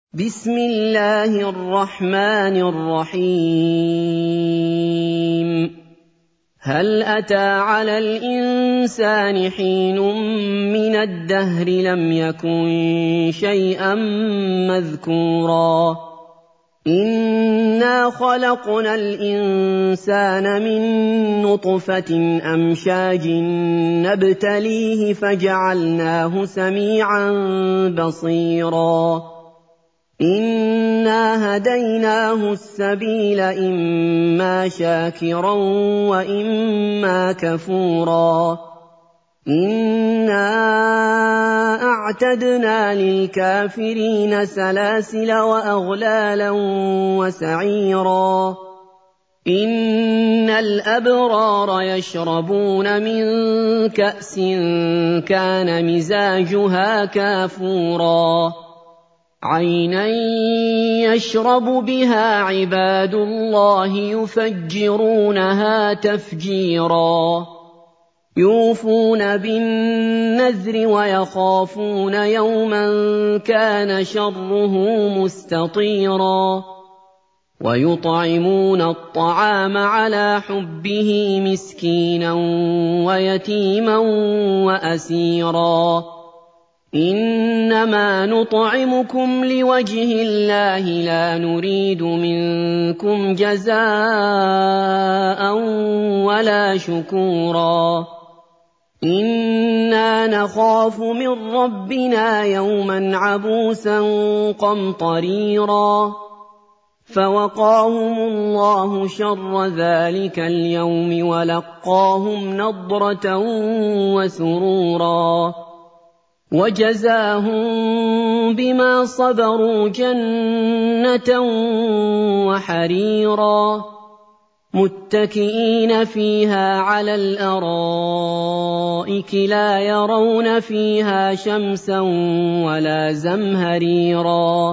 بسم الله الرحمن الرحيم هل أتى على الإنسان حين من الدهر لم يكن شيئا مذكورا إنا خلقنا الإنسان من نطفة أمشاج نبتليه فجعلناه سميعا بصيرا إنا هديناه السبيل إما شاكرا وإما كفورا إنا أعتدنا للكافرين سلاسل وأغلالا وسعيرا إن الأبرار يشربون من كأس كان مزاجها كافورا عينا يشرب بها عباد الله يفجرونها تفجيرا يوفون بالنذر ويخافون يوما كان شره مستطيرا ويطعمون الطعام على حبه مسكينا ويتيما وأسيرا إنما نطعمكم لوجه الله لا نريد منكم جزاء ولا شكورا إنا نخاف من ربنا يوما عبوسا قمطريرا فوقاهم الله شر ذلك اليوم ولقاهم نضرة وسرورا وجزاهم بما صبروا جنة وحريرا متكئين فيها على الأرائك لا يرون فيها شمسا ولا زمهريرا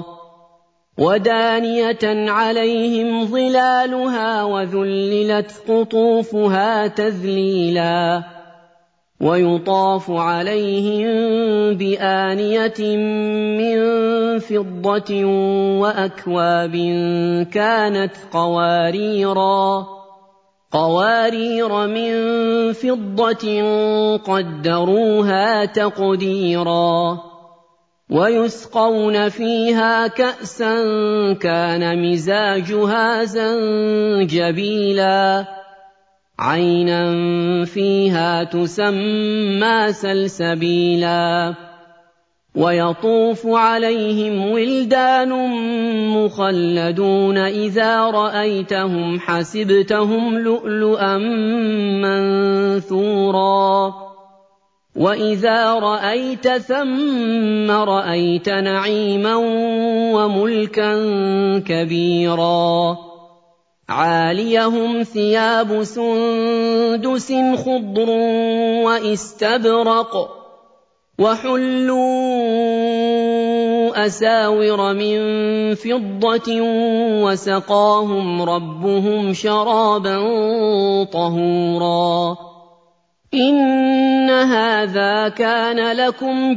ودانية عليهم ظلالها وذللت قطوفها تذليلا ويطاف عليهم بآنية من فضة وأكواب كانت قوارير من فضة قدروها تقديرا ويسقون فيها كأسا كان مزاجها زنجبيلا عينا فيها تسمى سلسبيلا ويطوف عليهم ولدان مخلدون إذا رأيتهم حسبتهم لؤلؤا منثورا وإذا رأيت ثم رأيت نعيما وملكا كبيرا عاليهم ثياب سندس خضر واستبرق وحلوا أساور من فضة وسقاهم ربهم شرابا طهورا إن هذا كان لكم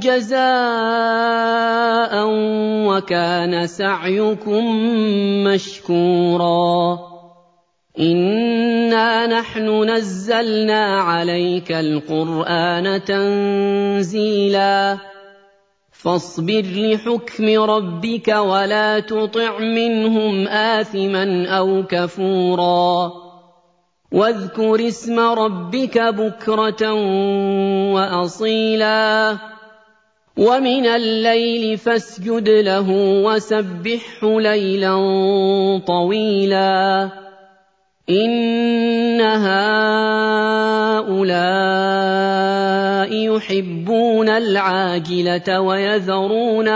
جزاء وكان سعيكم مشكورا إنا نحن نزلنا عليك القرآن تنزيلا فاصبر لحكم ربك ولا تطع منهم آثما أو كفورا واذكر اسم ربك بكرة وأصيلا ومن الليل فاسجد له وسبحه ليلا طويلا إن هؤلاء يحبون العاجلة ويذرون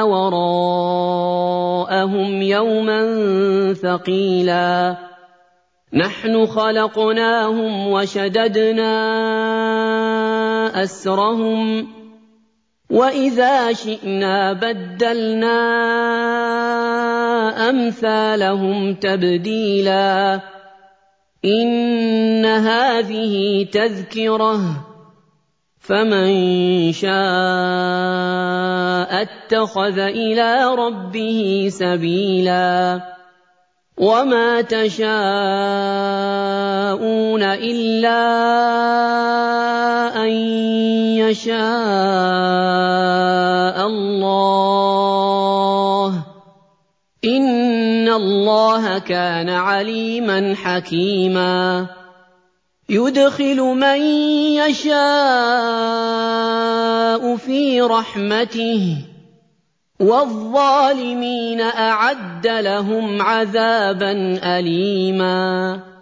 وراءهم يوما ثقيلا نحن خلقناهم وشددنا أسرهم وإذا شئنا بدلنا أمثالهم تبديلا إن هذه تذكرة فمن شاء اتخذ إلى ربه سبيلا وما تشاءون إلا أن يشاء الله إن الله كان عليما حكيما يدخل من يشاء في رحمته والظالمين أعد لهم عذابا أليما